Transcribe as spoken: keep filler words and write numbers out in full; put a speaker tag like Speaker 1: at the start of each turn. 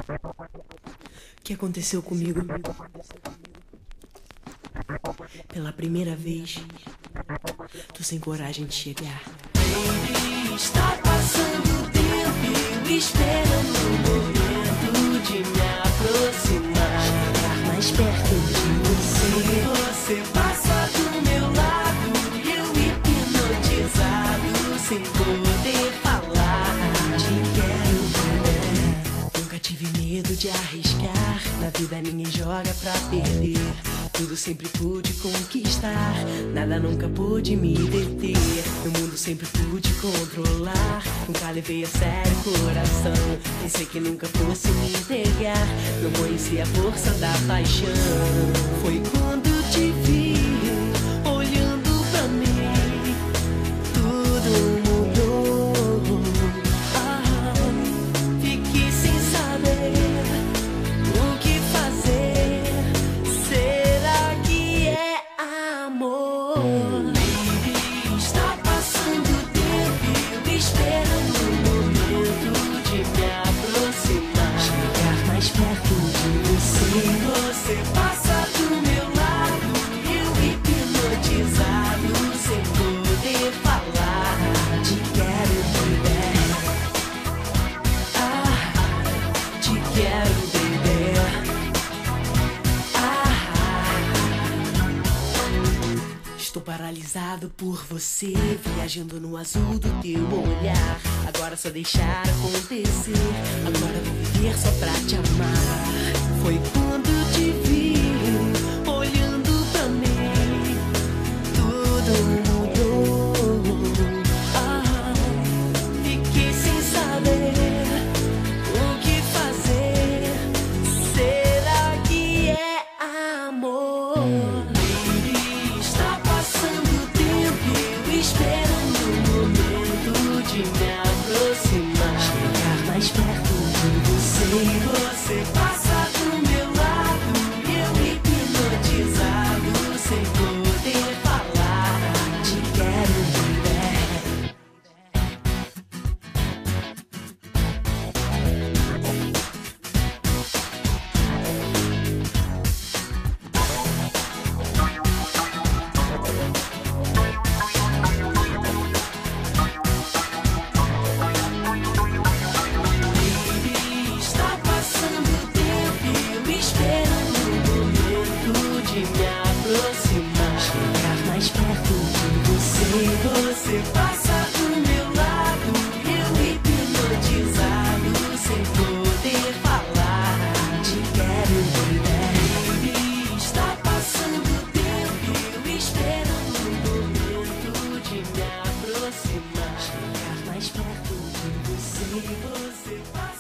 Speaker 1: O que aconteceu comigo? Pela primeira vez, tô sem coragem de chegar.
Speaker 2: Baby, está passando o tempo, eu esperando o momento de me aproximar,
Speaker 1: Chegar mais perto de você.
Speaker 2: você passa do meu lado, eu hipnotizado, sem poder falar.
Speaker 1: Te quero, baby. Nunca tive medo de arriscar. Na vida ninguém joga pra perder. Tudo sempre pude conquistar, nada nunca pude me deter. No mundo sempre pude controlar, nunca levei a sério o coração. Pensei que nunca fosse me entregar, não conheci a força da paixão. Foi quando te vi, olhando pra mim, tudo mudou. Ah, fiquei sem saber o que fazer. Será que é amor?
Speaker 2: Baby, está passando o tempo, eu esperando o momento de me aproximar,
Speaker 1: Chegar mais perto de você.
Speaker 2: você passa do meu lado, eu hipnotizado, sem poder falar.
Speaker 1: Te quero, baby.
Speaker 2: Ah, te quero, baby.
Speaker 1: Estou paralisado por você, viajando no azul do teu olhar. Agora só deixar acontecer, agora vou viver só pra te amar. Foi quando te vi, olhando pra mim, tudo mudou. Ah, fiquei sem saber o que fazer. Será que é amor?
Speaker 2: Baby, está passando o tempo, eu esperando o momento de me aproximar,
Speaker 1: Chegar mais perto de você.
Speaker 2: você passa do meu lado, eu hipnotizado, sem poder falar.
Speaker 1: Te quero, baby.
Speaker 2: Baby, está passando o tempo, eu esperando o momento de me aproximar,
Speaker 1: Chegar mais perto de você.
Speaker 2: você passa do meu lado, eu hipnotizado, sem poder falar.
Speaker 1: Te quero, baby.
Speaker 2: Baby, está passando o tempo, eu esperando o momento de me aproximar,
Speaker 1: Chegar mais perto de você.
Speaker 2: você passa